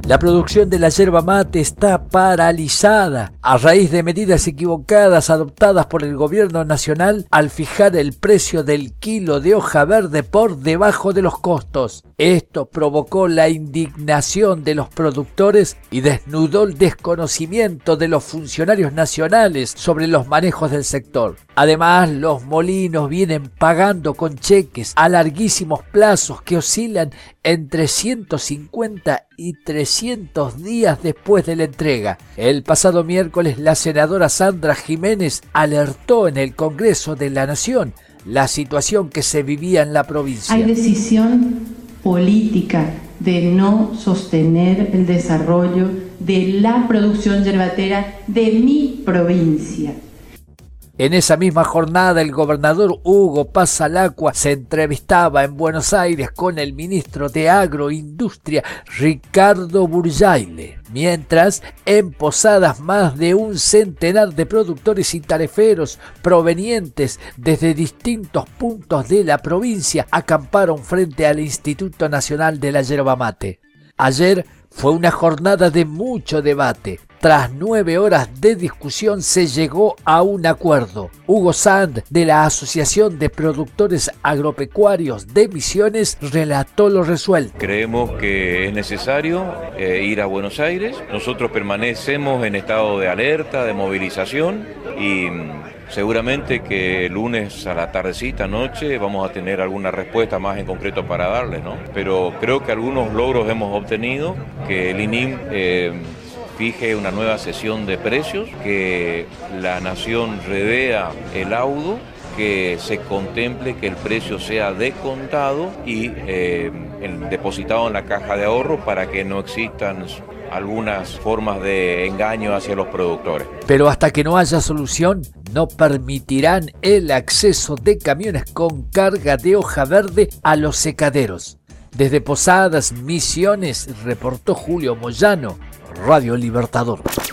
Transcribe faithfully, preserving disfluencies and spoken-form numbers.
La producción de la yerba mate está paralizada a raíz de medidas equivocadas adoptadas por el gobierno nacional al fijar el precio del kilo de hoja verde por debajo de los costos. Esto provocó la indignación de los productores y desnudó el desconocimiento de los funcionarios nacionales sobre los manejos del sector. Además, los molinos vienen pagando con cheques a larguísimos plazos que oscilan entre ciento cincuenta y trescientos días después de la entrega. El pasado miércoles, la senadora Sandra Jiménez alertó en el Congreso de la Nación la situación que se vivía en la provincia. Hay decisión política de no sostener el desarrollo de la producción yerbatera de mi provincia. En esa misma jornada, el gobernador Hugo Pasalacqua se entrevistaba en Buenos Aires con el ministro de Agroindustria, Ricardo Burjaile. Mientras, en Posadas, más de un centenar de productores y tareferos provenientes desde distintos puntos de la provincia acamparon frente al Instituto Nacional de la Yerba Mate. Ayer fue una jornada de mucho debate. Tras nueve horas de discusión se llegó a un acuerdo. Hugo Sand, de la Asociación de Productores Agropecuarios de Misiones, relató lo resuelto. Creemos que es necesario eh, ir a Buenos Aires. Nosotros permanecemos en estado de alerta, de movilización y seguramente que el lunes a la tardecita, noche, vamos a tener alguna respuesta más en concreto para darles, ¿no? Pero creo que algunos logros hemos obtenido, que el I N I M eh, fije una nueva sesión de precios, que la Nación revea el laudo, que se contemple que el precio sea descontado y eh, el, depositado en la caja de ahorro para que no existan algunas formas de engaño hacia los productores. Pero hasta que no haya solución, no permitirán el acceso de camiones con carga de hoja verde a los secaderos. Desde Posadas, Misiones, reportó Julio Moyano, Radio Libertador.